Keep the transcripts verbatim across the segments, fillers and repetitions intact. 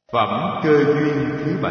Phẩm cơ duyên thứ bảy.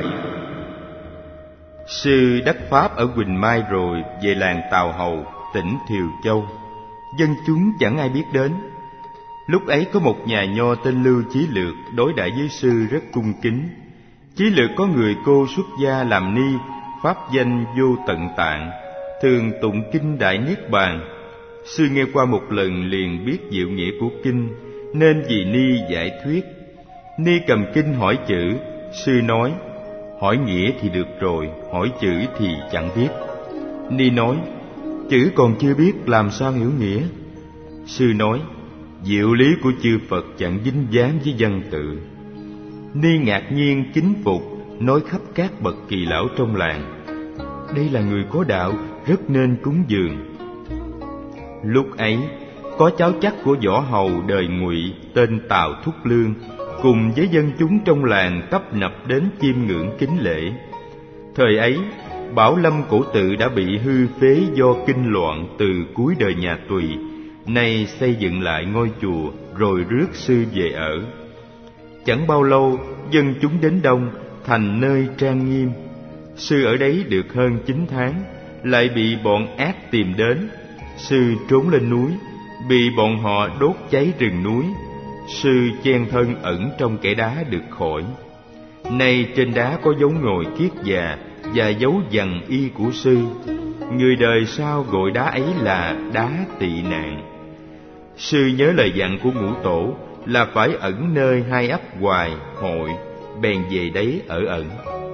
Sư đắc pháp ở Quỳnh Mai rồi về làng Tào Hầu, tỉnh Thiều Châu. Dân chúng chẳng ai biết đến. Lúc ấy có một nhà nho tên Lưu Chí Lược đối đãi với sư rất cung kính. Chí Lược có người cô xuất gia làm ni, pháp danh Vô Tận Tạng, thường tụng kinh Đại Niết Bàn. Sư nghe qua một lần liền biết diệu nghĩa của kinh, nên vì ni giải thuyết. Ni cầm kinh hỏi chữ, sư nói: hỏi nghĩa thì được rồi, hỏi chữ thì chẳng biết. Ni nói: chữ còn chưa biết làm sao hiểu nghĩa? Sư nói: diệu lý của chư Phật chẳng dính dáng với văn tự. Ni ngạc nhiên kính phục, nói khắp các bậc kỳ lão trong làng: đây là người có đạo, rất nên cúng dường. Lúc ấy có cháu chắc của võ hầu đời Ngụy tên Tào Thúc Lương cùng với dân chúng trong làng tấp nập đến chiêm ngưỡng kính lễ. Thời ấy Bảo Lâm cổ tự đã bị hư phế do kinh loạn từ cuối đời nhà Tùy, nay xây dựng lại ngôi chùa rồi rước sư về ở. Chẳng bao lâu dân chúng đến đông, thành nơi trang nghiêm. Sư ở đấy được hơn chín tháng, lại bị bọn ác tìm đến. Sư trốn lên núi, bị bọn họ đốt cháy rừng núi. Sư chen thân ẩn trong kẽ đá được khỏi. Nay trên đá có dấu ngồi kiết già và dấu vằn y của sư. Người đời sau gọi đá ấy là đá tị nạn. Sư nhớ lời dặn của Ngũ Tổ là phải ẩn nơi hai ấp Hoài, Hội, bèn về đấy ở ẩn.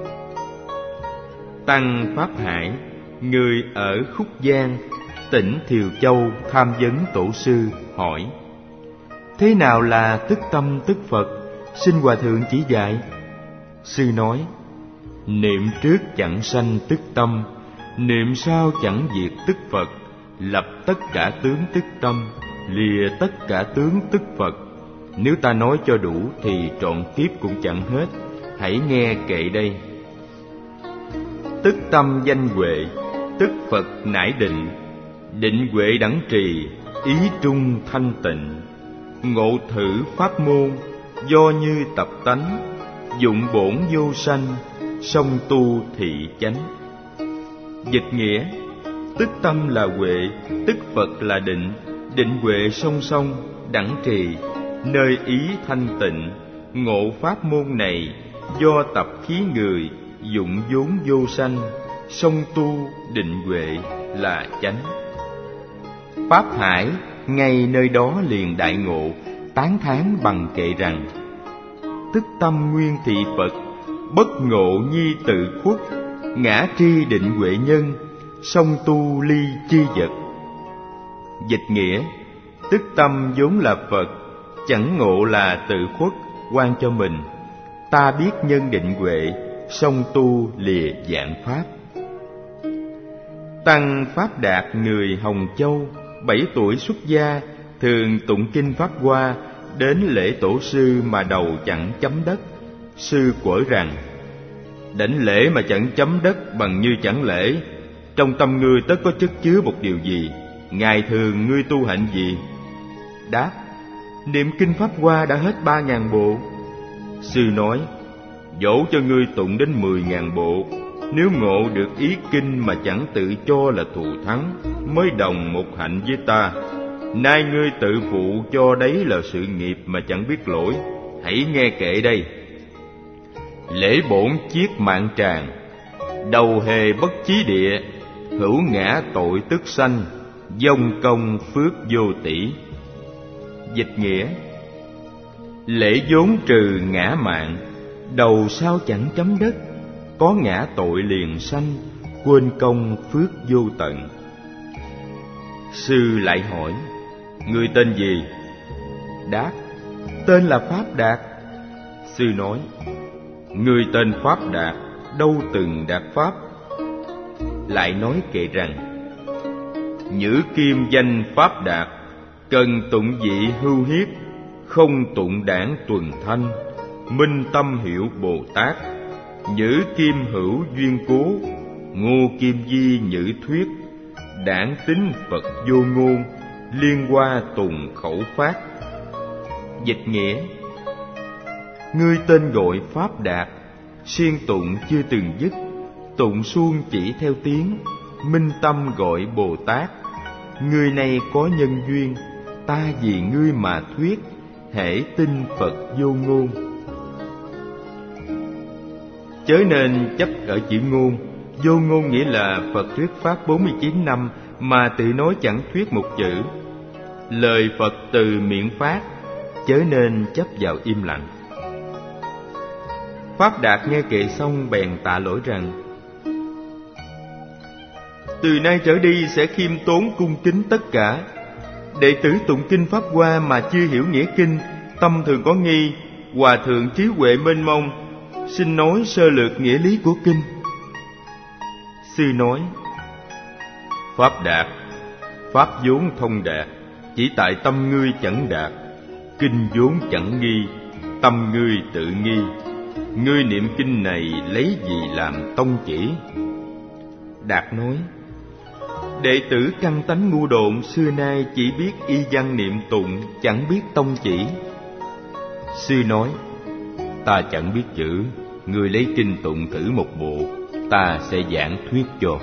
Tăng Pháp Hải, người ở Khúc Giang, tỉnh Thiều Châu, tham vấn tổ sư, hỏi: thế nào là tức tâm tức Phật? Xin Hòa Thượng chỉ dạy. Sư nói: niệm trước chẳng sanh tức tâm, niệm sau chẳng diệt tức Phật. Lập tất cả tướng tức tâm, lìa tất cả tướng tức Phật. Nếu ta nói cho đủ thì trọn kiếp cũng chẳng hết. Hãy nghe kệ đây. Tức tâm danh huệ, tức Phật nải định. Định huệ đẳng trì, ý trung thanh tịnh. Ngộ thử pháp môn, do như tập tánh. Dụng bổn vô sanh, song tu thị chánh. Dịch nghĩa: tức tâm là huệ, tức Phật là định. Định huệ song song, đẳng trì, nơi ý thanh tịnh. Ngộ pháp môn này, do tập khí người. Dụng vốn vô sanh, song tu định huệ là chánh. Pháp Hải ngay nơi đó liền đại ngộ, tán thán bằng kệ rằng: tức tâm nguyên thị Phật, bất ngộ nhi tự khuất. Ngã tri định huệ nhân, song tu ly chi vật. Dịch nghĩa: tức tâm vốn là Phật, chẳng ngộ là tự khuất, quan cho mình. Ta biết nhân định huệ, song tu lìa vạn pháp. Tăng Pháp Đạt người Hồng Châu, bảy tuổi xuất gia, thường tụng kinh Pháp Hoa, đến lễ tổ sư mà đầu chẳng chấm đất. Sư quở rằng: đảnh lễ mà chẳng chấm đất bằng như chẳng lễ. Trong tâm ngươi tất có chất chứa một điều gì? Ngày thường ngươi tu hạnh gì? Đáp: niệm kinh Pháp Hoa đã hết ba ngàn bộ. Sư nói: dẫu cho ngươi tụng đến mười ngàn bộ, nếu ngộ được ý kinh mà chẳng tự cho là thù thắng, mới đồng một hạnh với ta. Nay ngươi tự phụ cho đấy là sự nghiệp mà chẳng biết lỗi. Hãy nghe kệ đây. Lễ bổn chiết mạng tràng, đầu hề bất chí địa. Hữu ngã tội tức sanh, dông công phước vô tỷ. Dịch nghĩa: lễ vốn trừ ngã mạng, đầu sao chẳng chấm đất. Có ngã tội liền sanh, quên công phước vô tận. Sư lại hỏi: ngươi tên gì? Đáp: tên là Pháp Đạt. Sư nói: ngươi tên Pháp Đạt, đâu từng đạt pháp? Lại nói kệ rằng: nhữ kim danh Pháp Đạt, cần tụng vị hưu hiếp. Không tụng đảng tuần thanh, minh tâm hiệu Bồ Tát. Nhữ kim hữu duyên cố, ngô kim di nhữ thuyết. Đảng tính Phật vô ngôn, liên hoa tùng khẩu phát. Dịch nghĩa: ngươi tên gọi Pháp Đạt, siêng tụng chưa từng dứt, tụng suông chỉ theo tiếng, minh tâm gọi Bồ Tát. Ngươi này có nhân duyên, ta vì ngươi mà thuyết, hễ tin Phật vô ngôn. Chớ nên chấp ở chữ ngôn. Vô ngôn nghĩa là Phật thuyết pháp bốn mươi chín năm mà tự nói chẳng thuyết một chữ. Lời Phật từ miệng phát, chớ nên chấp vào im lặng. Pháp Đạt nghe kệ xong bèn tạ lỗi rằng: từ nay trở đi sẽ khiêm tốn cung kính tất cả. Đệ tử tụng kinh Pháp Hoa mà chưa hiểu nghĩa kinh, tâm thường có nghi. Hòa thượng trí huệ mênh mông, xin nói sơ lược nghĩa lý của kinh. Sư nói: Pháp Đạt, pháp vốn thông đạt, chỉ tại tâm ngươi chẳng đạt. Kinh vốn chẳng nghi, tâm ngươi tự nghi. Ngươi niệm kinh này lấy gì làm tông chỉ? Đạt nói: đệ tử căn tánh ngu độn, xưa nay chỉ biết y văn niệm tụng, chẳng biết tông chỉ. Sư nói: ta chẳng biết chữ, ngươi lấy kinh tụng thử một bộ, ta sẽ giảng thuyết cho.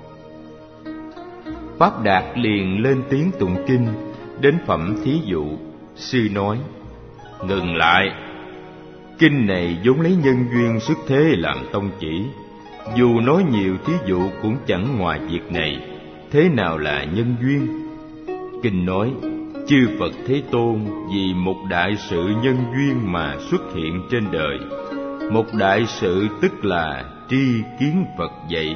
Pháp Đạt liền lên tiếng tụng kinh, đến phẩm thí dụ. Sư nói: ngừng lại. Kinh này vốn lấy nhân duyên xuất thế làm tông chỉ, dù nói nhiều thí dụ cũng chẳng ngoài việc này. Thế nào là nhân duyên? Kinh nói: chư Phật Thế Tôn vì một đại sự nhân duyên mà xuất hiện trên đời. Một đại sự tức là tri kiến Phật dạy.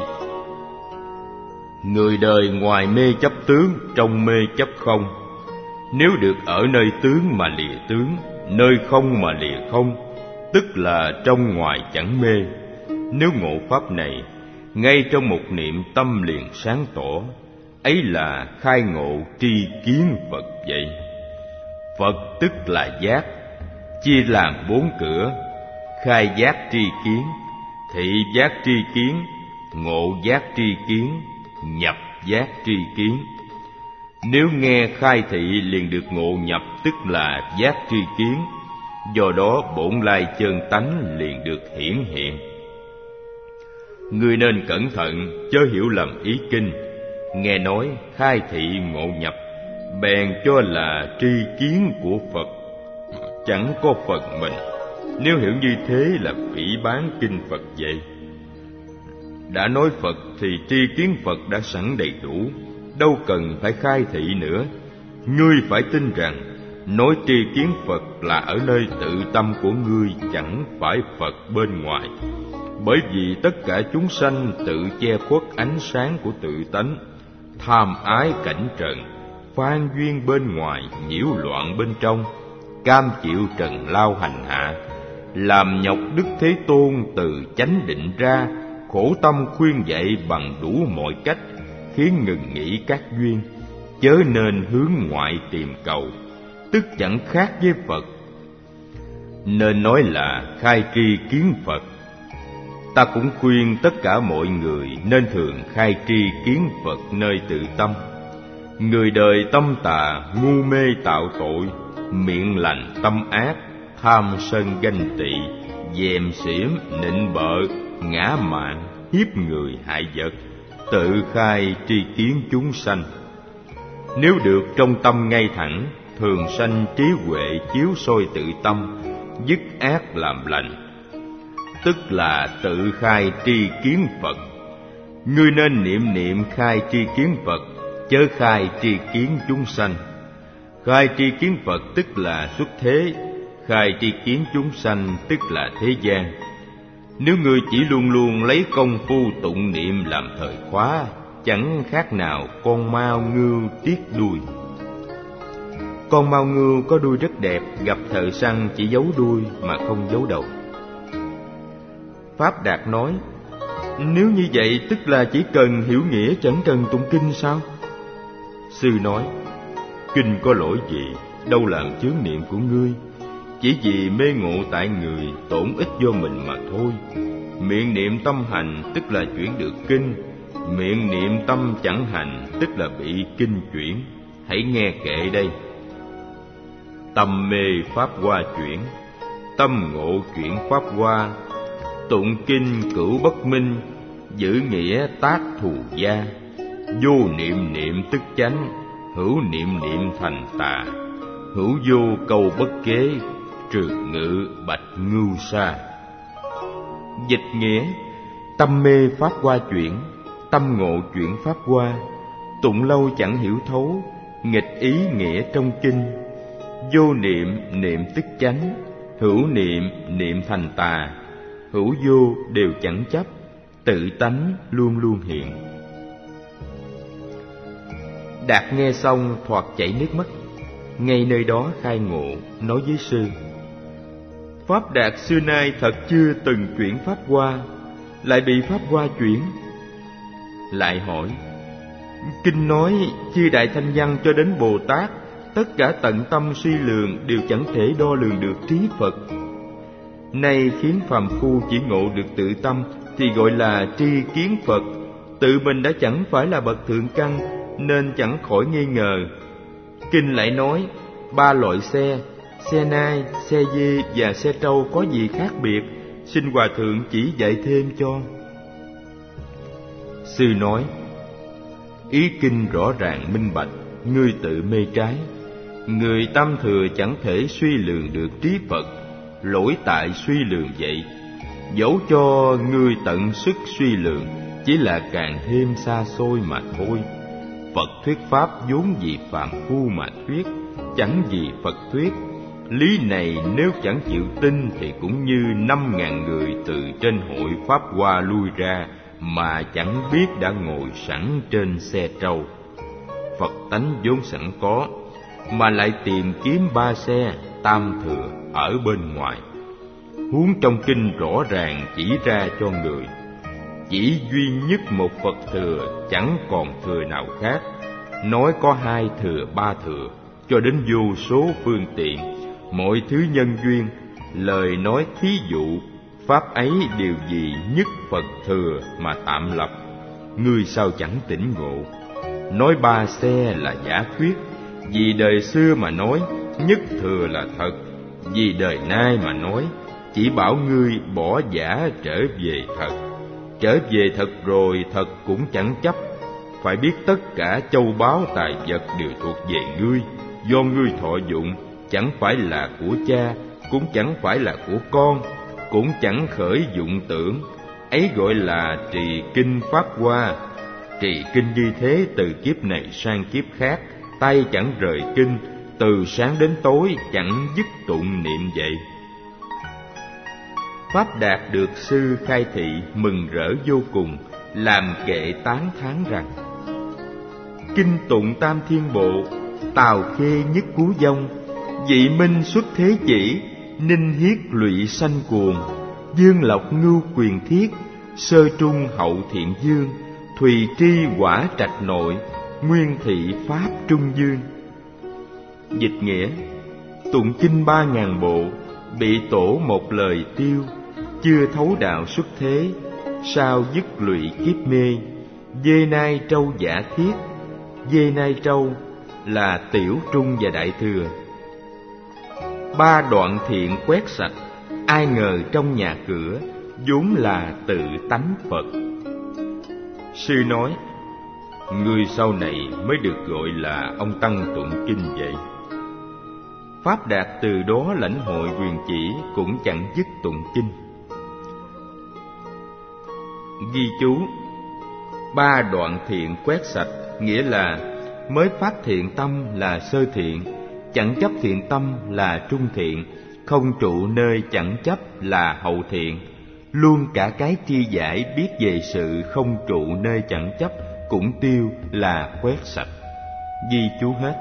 Người đời ngoài mê chấp tướng, trong mê chấp không. Nếu được ở nơi tướng mà lìa tướng, nơi không mà lìa không, tức là trong ngoài chẳng mê. Nếu ngộ pháp này, ngay trong một niệm tâm liền sáng tỏ, ấy là khai ngộ tri kiến Phật vậy. Phật tức là giác, chia làm bốn cửa: khai giác tri kiến, thị giác tri kiến, ngộ giác tri kiến, nhập giác tri kiến. Nếu nghe khai thị liền được ngộ nhập, tức là giác tri kiến. Do đó bổn lai chân tánh liền được hiển hiện. Ngươi nên cẩn thận, chớ hiểu lầm ý kinh. Nghe nói khai thị ngộ nhập, bèn cho là tri kiến của Phật, chẳng có Phật mình. Nếu hiểu như thế là phỉ báng kinh Phật vậy. Đã nói Phật thì tri kiến Phật đã sẵn đầy đủ, đâu cần phải khai thị nữa. Ngươi phải tin rằng nói tri kiến Phật là ở nơi tự tâm của ngươi, chẳng phải Phật bên ngoài. Bởi vì tất cả chúng sanh tự che khuất ánh sáng của tự tánh, tham ái cảnh trần, phan duyên bên ngoài, nhiễu loạn bên trong, cam chịu trần lao hành hạ, làm nhọc Đức Thế Tôn từ chánh định ra, khổ tâm khuyên dạy bằng đủ mọi cách, khiến ngừng nghĩ các duyên, chớ nên hướng ngoại tìm cầu, tức chẳng khác với Phật. Nên nói là khai tri kiến Phật. Ta cũng khuyên tất cả mọi người nên thường khai tri kiến Phật nơi tự tâm. Người đời tâm tà, ngu mê tạo tội, miệng lành tâm ác, tham sân ganh tị, dèm xỉm, nịnh bợ, ngã mạn, hiếp người hại vật, tự khai tri kiến chúng sanh. Nếu được trong tâm ngay thẳng, thường sanh trí huệ chiếu soi tự tâm, dứt ác làm lành, tức là tự khai tri kiến Phật. Ngươi nên niệm niệm khai tri kiến Phật, chớ khai tri kiến chúng sanh. Khai tri kiến Phật tức là xuất thế, khai tri kiến chúng sanh tức là thế gian. Nếu ngươi chỉ luôn luôn lấy công phu tụng niệm làm thời khóa, chẳng khác nào con mao ngưu tiếc đuôi. Con mao ngưu có đuôi rất đẹp, gặp thợ săn chỉ giấu đuôi mà không giấu đầu. Pháp Đạt nói: nếu như vậy tức là chỉ cần hiểu nghĩa, chẳng cần tụng kinh sao? Sư nói: kinh có lỗi gì, đâu làm chướng niệm của ngươi. Chỉ vì mê ngộ tại người, tổn ích do mình mà thôi. Miệng niệm tâm hành tức là chuyển được kinh, miệng niệm tâm chẳng hành tức là bị kinh chuyển. Hãy nghe kệ đây. Tâm mê pháp hoa chuyển, tâm ngộ chuyển pháp hoa. Tụng kinh cửu bất minh, giữ nghĩa tác thù gia. Vô niệm niệm tức chánh, hữu niệm niệm thành tà. Hữu vô câu bất kế, trường ngự bạch ngưu sa. Dịch nghĩa: tâm mê pháp hoa chuyển, tâm ngộ chuyển pháp hoa. Tụng lâu chẳng hiểu thấu, nghịch ý nghĩa trong kinh. Vô niệm niệm tức chánh, hữu niệm niệm thành tà. Hữu vô đều chẳng chấp, tự tánh luôn luôn hiện. Đạt nghe xong thoạt chảy nước mắt, ngay nơi đó khai ngộ, nói với sư: Pháp Đạt xưa nay thật chưa từng chuyển pháp hoa, lại bị pháp hoa chuyển. Lại hỏi: kinh nói chư đại thanh văn cho đến Bồ Tát, tất cả tận tâm suy lường đều chẳng thể đo lường được trí Phật. Nay khiến phàm phu chỉ ngộ được tự tâm thì gọi là tri kiến Phật. Tự mình đã chẳng phải là bậc thượng căn, nên chẳng khỏi nghi ngờ. Kinh lại nói ba loại xe, xe nai, xe dê và xe trâu có gì khác biệt, xin hòa thượng chỉ dạy thêm cho. Sư nói: ý kinh rõ ràng minh bạch, ngươi tự mê trái. Người tam thừa chẳng thể suy lường được trí Phật, lỗi tại suy lường vậy. Dẫu cho ngươi tận sức suy lường, chỉ là càng thêm xa xôi mà thôi. Phật thuyết pháp vốn vì phàm phu mà thuyết, chẳng vì Phật thuyết. Lý này nếu chẳng chịu tin thì cũng như năm ngàn người từ trên hội pháp hoa lui ra mà chẳng biết đã ngồi sẵn trên xe trâu. Phật tánh vốn sẵn có, mà lại tìm kiếm ba xe tam thừa ở bên ngoài. Huống trong kinh rõ ràng chỉ ra cho người, chỉ duy nhất một Phật thừa, chẳng còn thừa nào khác. Nói có hai thừa, ba thừa, cho đến vô số phương tiện, mọi thứ nhân duyên. Lời nói thí dụ, pháp ấy đều vì nhất Phật thừa mà tạm lập. Ngươi sao chẳng tỉnh ngộ? Nói ba xe là giả thuyết, vì đời xưa mà nói nhất thừa là thật. Vì đời nay mà nói, chỉ bảo ngươi bỏ giả trở về thật. Trở về thật rồi, thật cũng chẳng chấp. Phải biết tất cả châu báu tài vật đều thuộc về ngươi, do ngươi thọ dụng, chẳng phải là của cha, cũng chẳng phải là của con, cũng chẳng khởi dụng tưởng. Ấy gọi là trì kinh pháp hoa. Trì kinh như thế từ kiếp này sang kiếp khác, tay chẳng rời kinh, từ sáng đến tối chẳng dứt tụng niệm vậy. Pháp Đạt được sư khai thị mừng rỡ vô cùng, làm kệ tán thán rằng: kinh tụng tam thiên bộ, tào khê nhất cú dông. Dị minh xuất thế chỉ, ninh hiết lụy sanh cuồng. Dương lộc ngưu quyền thiết, sơ trung hậu thiện dương. Thùy tri quả trạch nội, nguyên thị pháp trung dương. Dịch nghĩa: tụng kinh ba ngàn bộ, bị tổ một lời tiêu. Chưa thấu đạo xuất thế, sao dứt lụy kiếp mê. Dê nai trâu giả thiết, dê nai trâu là tiểu trung và đại thừa. Ba đoạn thiện quét sạch, ai ngờ trong nhà cửa vốn là tự tánh Phật. Sư nói: người sau này mới được gọi là ông tăng tụng kinh vậy. Pháp Đạt từ đó lãnh hội quyền chỉ, cũng chẳng dứt tụng kinh. Ghi chú: ba đoạn thiện quét sạch nghĩa là mới phát thiện tâm là sơ thiện, chẳng chấp thiện tâm là trung thiện, không trụ nơi chẳng chấp là hậu thiện. Luôn cả cái tri giải biết về sự không trụ nơi chẳng chấp cũng tiêu là quét sạch. Ghi chú hết.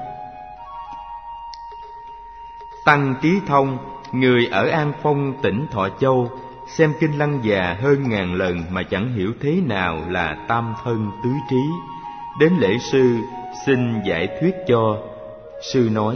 Tăng Trí Thông, người ở An Phong tỉnh Thọ Châu, xem kinh Lăng Già hơn ngàn lần mà chẳng hiểu thế nào là tam thân tứ trí. Đến lễ sư xin giải thuyết cho. Sư nói: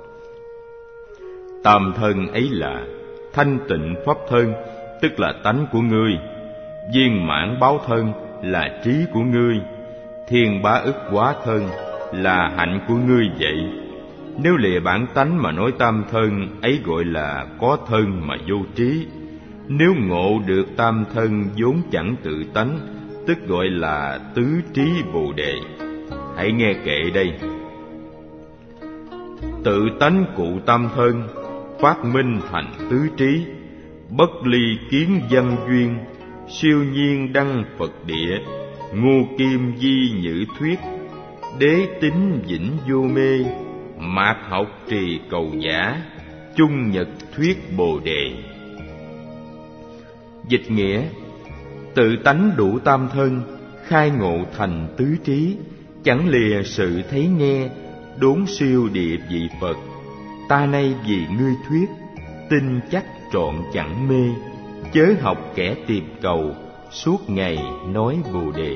tam thân ấy là thanh tịnh pháp thân, tức là tánh của ngươi. Viên mãn báo thân là trí của ngươi. Thiên bá ức hóa thân là hạnh của ngươi vậy. Nếu lìa bản tánh mà nói tam thân, ấy gọi là có thân mà vô trí. Nếu ngộ được tam thân vốn chẳng tự tánh, tức gọi là tứ trí Bồ Đề. Hãy nghe kệ đây. Tự tánh cụ tam thân, phát minh thành tứ trí. Bất ly kiến văn duyên, siêu nhiên đăng Phật địa. Ngô kim di nhữ thuyết, đế tính vĩnh vô mê. Mạt học trì cầu giả, chung nhật thuyết Bồ Đề. Dịch nghĩa: tự tánh đủ tam thân, khai ngộ thành tứ trí. Chẳng lìa sự thấy nghe, đốn siêu địa vị Phật. Ta nay vì ngươi thuyết, tin chắc trọn chẳng mê. Chớ học kẻ tìm cầu, suốt ngày nói Bồ Đề.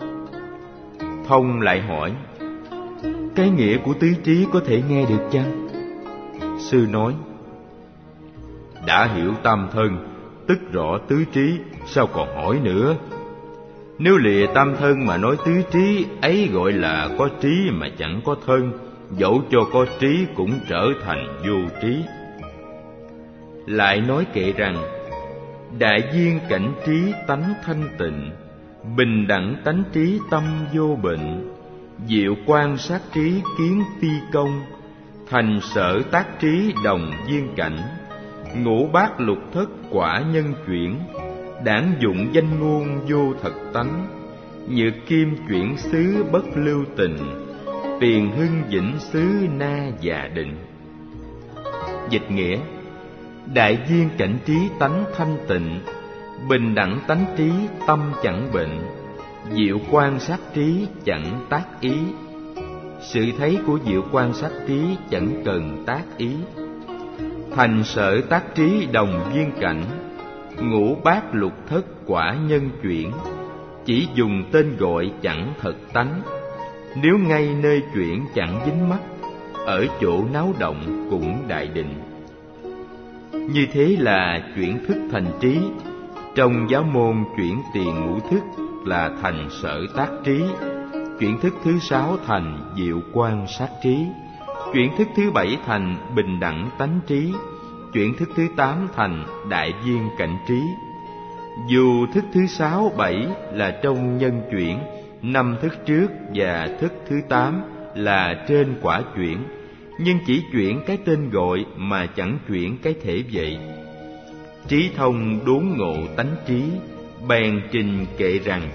Thông lại hỏi: cái nghĩa của tứ trí có thể nghe được chăng? Sư nói: đã hiểu tam thân, tức rõ tứ trí, sao còn hỏi nữa? Nếu lìa tam thân mà nói tứ trí, ấy gọi là có trí mà chẳng có thân. Dẫu cho có trí cũng trở thành vô trí. Lại nói kệ rằng: đại duyên cảnh trí tánh thanh tịnh, bình đẳng tánh trí tâm vô bệnh. Diệu quan sát trí kiến phi công, thành sở tác trí đồng duyên cảnh. Ngũ bát lục thất quả nhân chuyển, đảng dụng danh ngôn vô thật tánh. Nhược kim chuyển xứ bất lưu tình, tiền hưng vĩnh xứ na già định. Dịch nghĩa: đại duyên cảnh trí tánh thanh tịnh, bình đẳng tánh trí tâm chẳng bệnh. Diệu quan sát trí chẳng tác ý. Sự thấy của diệu quan sát trí chẳng cần tác ý. Thành sở tác trí đồng duyên cảnh, ngũ bát lục thất quả nhân chuyển. Chỉ dùng tên gọi chẳng thật tánh, nếu ngay nơi chuyển chẳng dính mắt. Ở chỗ náo động cũng đại định. Như thế là chuyển thức thành trí. Trong giáo môn chuyển tiền ngũ thức là thành sở tác trí. Chuyển thức thứ sáu thành diệu quan sát trí. Chuyển thức thứ bảy thành bình đẳng tánh trí. Chuyển thức thứ tám thành đại duyên cảnh trí. Dù thức thứ sáu, bảy là trong nhân chuyển, năm thức trước và thức thứ tám là trên quả chuyển, nhưng chỉ chuyển cái tên gọi mà chẳng chuyển cái thể vậy. Trí thông đốn ngộ tánh trí, bèn trình kệ rằng: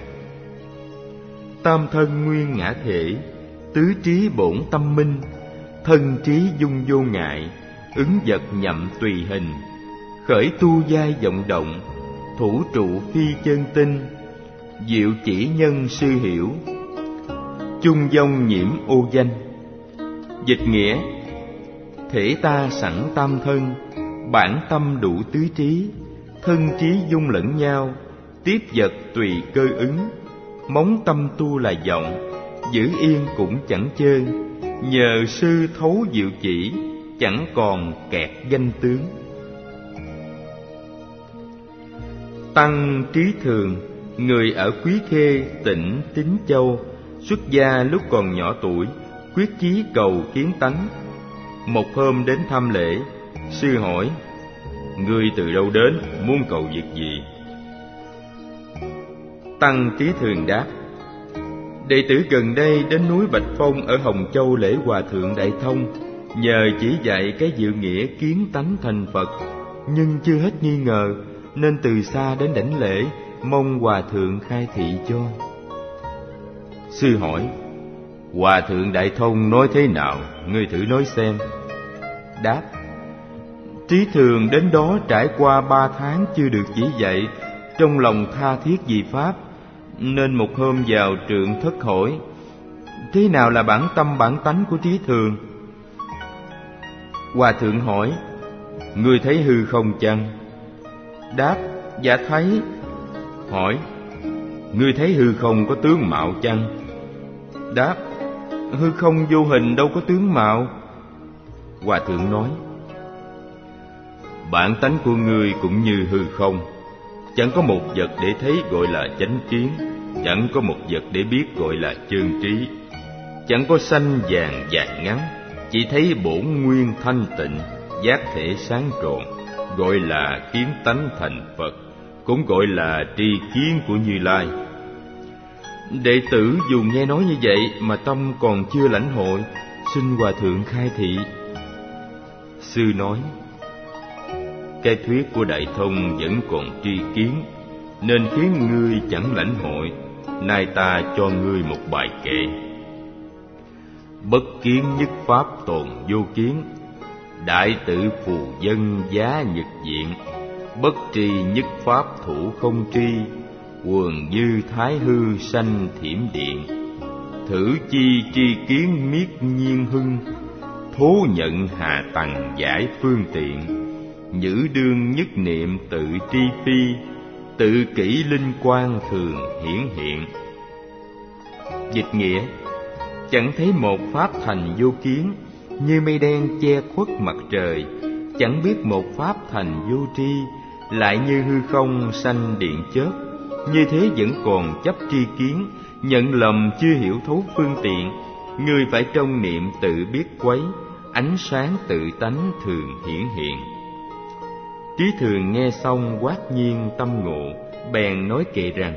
tam thân nguyên ngã thể, tứ trí bổn tâm minh. Thân trí dung vô ngại, ứng vật nhậm tùy hình. Khởi tu giai vọng động, thủ trụ phi chân tinh. Diệu chỉ nhân sư hiểu, chung vong nhiễm ô danh. Dịch nghĩa: thể ta sẵn tam thân, bản tâm đủ tứ trí. Thân trí dung lẫn nhau, tiếp vật tùy cơ ứng. Móng tâm tu là vọng, giữ yên cũng chẳng chơi. Nhờ sư thấu diệu chỉ, chẳng còn kẹt danh tướng. Tăng Trí Thường, người ở Quý Khê, tỉnh Tín Châu, xuất gia lúc còn nhỏ tuổi, quyết chí cầu kiến tánh. Một hôm đến thăm lễ, sư hỏi: ngươi từ đâu đến, muốn cầu việc gì? Tăng Trí Thường đáp: đệ tử gần đây đến núi Bạch Phong ở Hồng Châu lễ Hòa Thượng Đại Thông, nhờ chỉ dạy cái diệu nghĩa kiến tánh thành Phật, nhưng chưa hết nghi ngờ, nên từ xa đến đảnh lễ, mong Hòa Thượng khai thị cho. Sư hỏi: Hòa Thượng Đại Thông nói thế nào, ngươi thử nói xem. Đáp: Trí Thường đến đó trải qua ba tháng chưa được chỉ dạy, trong lòng tha thiết vì Pháp, nên một hôm vào trượng thất hỏi: thế nào là bản tâm bản tánh của Trí Thường? Hòa Thượng hỏi: ngươi thấy hư không chăng? Đáp: dạ thấy. Hỏi: ngươi thấy hư không có tướng mạo chăng? Đáp: hư không vô hình đâu có tướng mạo. Hòa Thượng nói: bản tánh của ngươi cũng như hư không, chẳng có một vật để thấy gọi là chánh kiến, chẳng có một vật để biết gọi là chân trí, chẳng có xanh vàng dài ngắn, chỉ thấy bổn nguyên thanh tịnh, giác thể sáng tròn, gọi là kiến tánh thành Phật, cũng gọi là tri kiến của Như Lai. Đệ tử dù nghe nói như vậy mà tâm còn chưa lãnh hội, xin Hòa Thượng khai thị. Sư nói: cái thuyết của Đại Thông vẫn còn tri kiến, nên khiến ngươi chẳng lãnh hội. Nay ta cho ngươi một bài kệ: bất kiến nhất pháp tồn vô kiến, đại tự phù dân giá nhật diện. Bất tri nhất pháp thủ không tri, quần dư thái hư sanh thiểm điện. Thử chi tri kiến miết nhiên hưng, thố nhận hà tầng giải phương tiện. Nhữ đương nhất niệm tự tri phi, tự kỷ linh quang thường hiển hiện. Dịch nghĩa: chẳng thấy một pháp thành vô kiến, như mây đen che khuất mặt trời. Chẳng biết một pháp thành vô tri, lại như hư không sanh điện chớp. Như thế vẫn còn chấp tri kiến, nhận lầm chưa hiểu thấu phương tiện. Người phải trong niệm tự biết quấy, ánh sáng tự tánh thường hiển hiện. Trí Thường nghe xong quát nhiên tâm ngộ, bèn nói kệ rằng: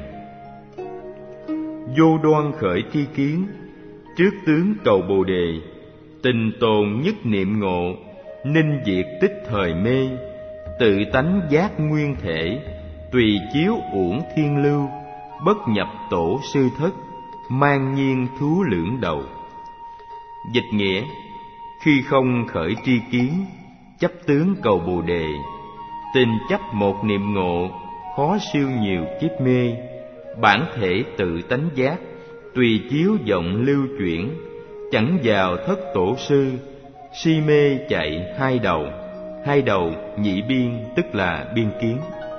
vô đoan khởi tri kiến, trước tướng cầu Bồ đề. Tình tồn nhất niệm ngộ, ninh diệt tích thời mê. Tự tánh giác nguyên thể, tùy chiếu uổng thiên lưu. Bất nhập tổ sư thất, mang nhiên thú lưỡng đầu. Dịch nghĩa: khi không khởi tri kiến, chấp tướng cầu Bồ đề. Tình chấp một niệm ngộ, khó siêu nhiều kiếp mê. Bản thể tự tánh giác, tùy chiếu vọng lưu chuyển. Chẳng vào thất tổ sư, si mê chạy hai đầu. Hai đầu nhị biên tức là biên kiến.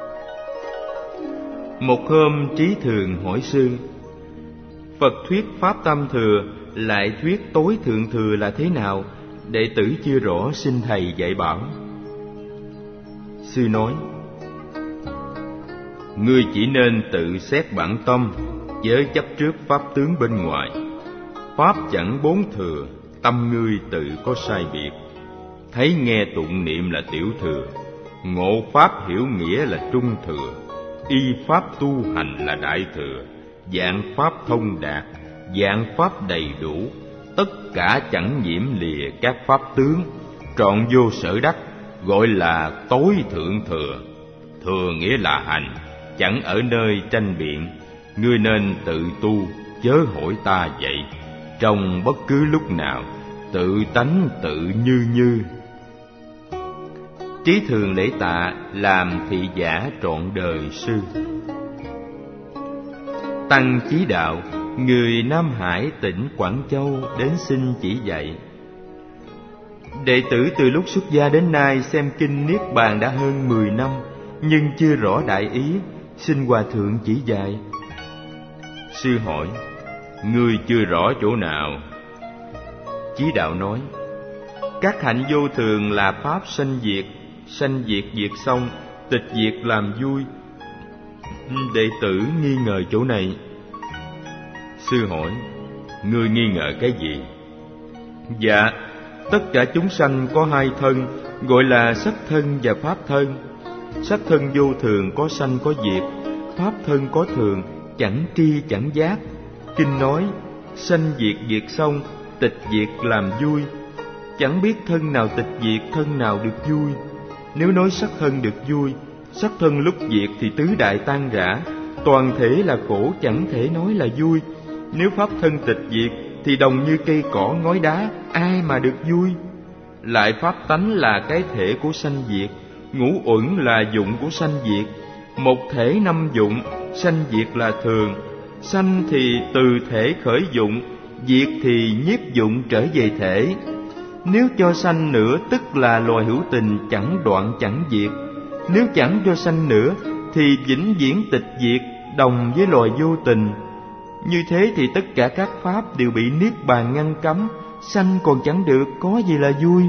Một hôm Trí Thường hỏi sư: Phật thuyết pháp tam thừa, lại thuyết tối thượng thừa là thế nào? Đệ tử chưa rõ, xin thầy dạy bảo. Sư nói: ngươi chỉ nên tự xét bản tâm, chớ chấp trước pháp tướng bên ngoài. Pháp chẳng bốn thừa, tâm ngươi tự có sai biệt. Thấy nghe tụng niệm là tiểu thừa, ngộ pháp hiểu nghĩa là trung thừa, y pháp tu hành là đại thừa, dạng pháp thông đạt, dạng pháp đầy đủ, tất cả chẳng nhiễm lìa các pháp tướng, trọn vô sở đắc, gọi là tối thượng thừa. Thừa nghĩa là hành, chẳng ở nơi tranh biện. Ngươi nên tự tu, chớ hỏi ta vậy. Trong bất cứ lúc nào, tự tánh tự như như. Trí Thường lễ tạ, làm thị giả trọn đời sư. Tăng Chí Đạo, người Nam Hải tỉnh Quảng Châu đến xin chỉ dạy. Đệ tử từ lúc xuất gia đến nay xem kinh Niết Bàn đã hơn mười năm, nhưng chưa rõ đại ý, xin Hòa Thượng chỉ dạy. Sư hỏi: ngươi chưa rõ chỗ nào? Chí Đạo nói: các hạnh vô thường là pháp sanh diệt, sanh diệt diệt xong, tịch diệt làm vui. Đệ tử nghi ngờ chỗ này. Sư hỏi: ngươi nghi ngờ cái gì? Dạ, tất cả chúng sanh có hai thân, gọi là sắc thân và pháp thân. Sắc thân vô thường, có sanh có diệt. Pháp thân có thường, chẳng tri chẳng giác. Kinh nói: sanh diệt diệt xong, tịch diệt làm vui. Chẳng biết thân nào tịch diệt, thân nào được vui. Nếu nói sắc thân được vui, sắc thân lúc diệt thì tứ đại tan rã, toàn thể là khổ, chẳng thể nói là vui. Nếu pháp thân tịch diệt thì đồng như cây cỏ ngói đá, ai mà được vui? Lại pháp tánh là cái thể của sanh diệt, ngũ uẩn là dụng của sanh diệt. Một thể năm dụng, sanh diệt là thường. Sanh thì từ thể khởi dụng, diệt thì nhiếp dụng trở về thể. Nếu cho sanh nữa, tức là loài hữu tình chẳng đoạn chẳng diệt. Nếu chẳng cho sanh nữa, thì vĩnh viễn tịch diệt, đồng với loài vô tình. Như thế thì tất cả các pháp đều bị Niết Bàn ngăn cấm, sanh còn chẳng được, có gì là vui?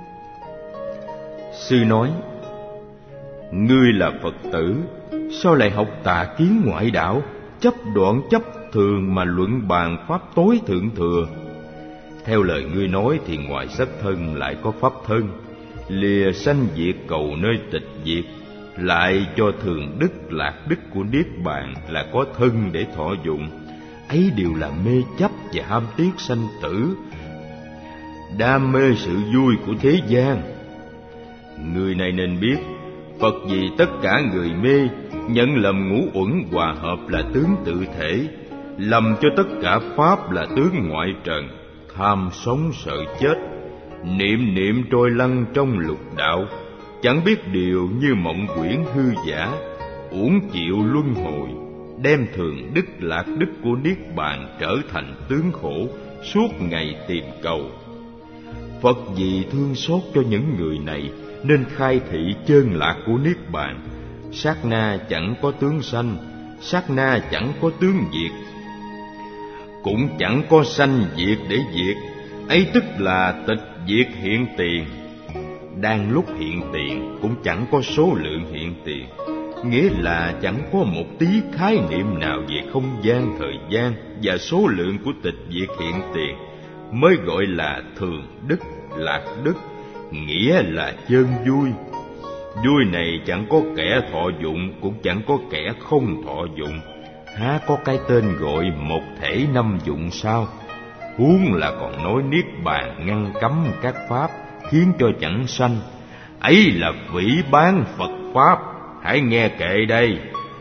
Sư nói: ngươi là Phật tử, sao lại học tà kiến ngoại đạo, chấp đoạn chấp thường mà luận bàn pháp tối thượng thừa? Theo lời ngươi nói thì ngoài sắc thân lại có pháp thân, lìa sanh diệt cầu nơi tịch diệt, lại cho thường đức lạc đức của niết bàn là có thân để thọ dụng. Ấy đều là mê chấp và ham tiếc sanh tử, đam mê sự vui của thế gian. Người này nên biết, Phật vì tất cả người mê, nhận lầm ngũ uẩn hòa hợp là tướng tự thể, lầm cho tất cả pháp là tướng ngoại trần, tham sống sợ chết, niệm niệm trôi lăn trong lục đạo, chẳng biết điều như mộng quyển hư giả, uổng chịu luân hồi, đem thường đức lạc đức của niết bàn trở thành tướng khổ, suốt ngày tìm cầu. Phật vì thương xót cho những người này nên khai thị chân lạc của niết bàn. Sát na chẳng có tướng sanh, sát na chẳng có tướng diệt, cũng chẳng có sanh diệt để diệt, ấy tức là tịch diệt hiện tiền. Đang lúc hiện tiền cũng chẳng có số lượng hiện tiền, nghĩa là chẳng có một tí khái niệm nào về không gian, thời gian và số lượng của tịch diệt hiện tiền, mới gọi là thường đức lạc đức, nghĩa là chân vui. Vui này chẳng có kẻ thọ dụng, cũng chẳng có kẻ không thọ dụng, há có cái tên gọi một thể năm dụng sao? Huống là còn nói niết bàn ngăn cấm các pháp, khiến cho chẳng sanh, ấy là vĩ bán Phật pháp. Hãy nghe kệ đây.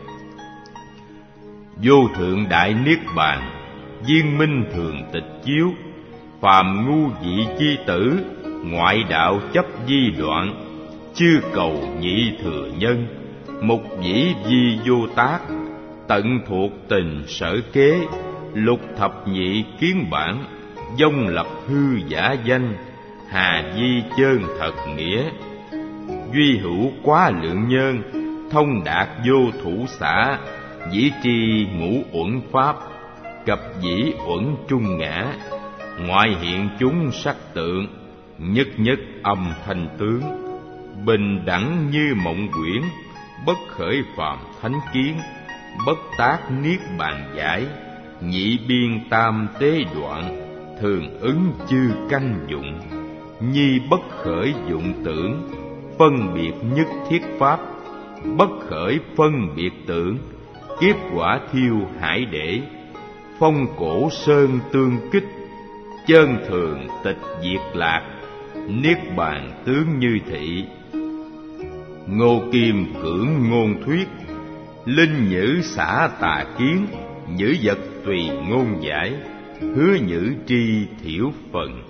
Vô thượng đại niết bàn, viên minh thường tịch chiếu, phàm ngu dị chi tử, ngoại đạo chấp di đoạn, chư cầu nhị thừa nhân, mục dĩ di vô tác, tận thuộc tình sở kế, lục thập nhị kiến bản, vong lập hư giả danh, hà di chơn thật nghĩa, duy hữu quá lượng nhân, thông đạt vô thủ xã, dĩ tri ngũ uẩn pháp, cập dĩ uẩn trung ngã, ngoại hiện chúng sắc tượng, nhất nhất âm thanh tướng, bình đẳng như mộng quyển, bất khởi phàm thánh kiến, bất tác niết bàn giải, nhị biên tam tế đoạn, thường ứng chư căn dụng, nhi bất khởi dụng tưởng, phân biệt nhất thiết pháp, bất khởi phân biệt tưởng, kiếp quả thiêu hải để, phong cổ sơn tương kích, chân thường tịch diệt lạc, niết bàn tướng như thị. Ngô Kim cưỡng ngôn thuyết, linh nhữ xả tà kiến, nhữ vật tùy ngôn giải, hứa nhữ tri thiểu phần.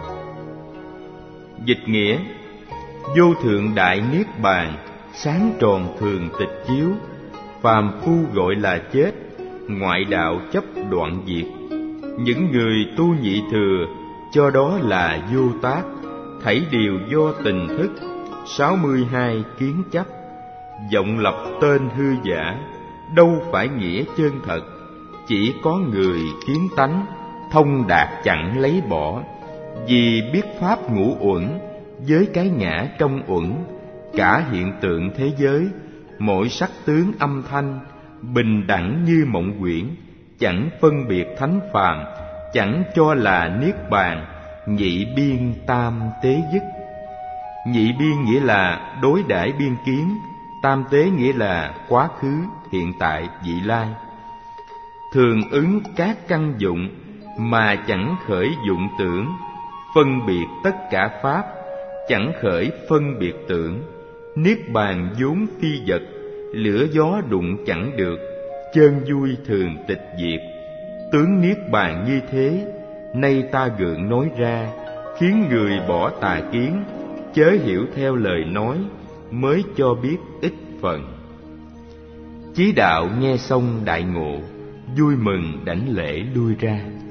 Dịch nghĩa: vô thượng đại niết bàn, sáng tròn thường tịch chiếu, phàm phu gọi là chết, ngoại đạo chấp đoạn diệt. Những người tu nhị thừa cho đó là vô tác, thảy đều do tình thức. Sáu mươi hai kiến chấp, vọng lập tên hư giả, đâu phải nghĩa chân thật. Chỉ có người kiến tánh, thông đạt chẳng lấy bỏ, vì biết pháp ngũ uẩn, với cái ngã trong uẩn, cả hiện tượng thế giới, mỗi sắc tướng âm thanh, bình đẳng như mộng quyển, chẳng phân biệt thánh phàm, chẳng cho là niết bàn, nhị biên tam tế dứt. Nhị biên nghĩa là đối đãi biên kiến, tam tế nghĩa là quá khứ, hiện tại, vị lai. Thường ứng các căn dụng mà chẳng khởi dụng tưởng, phân biệt tất cả pháp, chẳng khởi phân biệt tưởng. Niết bàn vốn phi vật, lửa gió đụng chẳng được, chân vui thường tịch diệt. Tướng niết bàn như thế, nay ta gượng nói ra, khiến người bỏ tà kiến, chớ hiểu theo lời nói, mới cho biết ít phần. Chí đạo nghe xong đại ngộ, vui mừng đảnh lễ lui ra.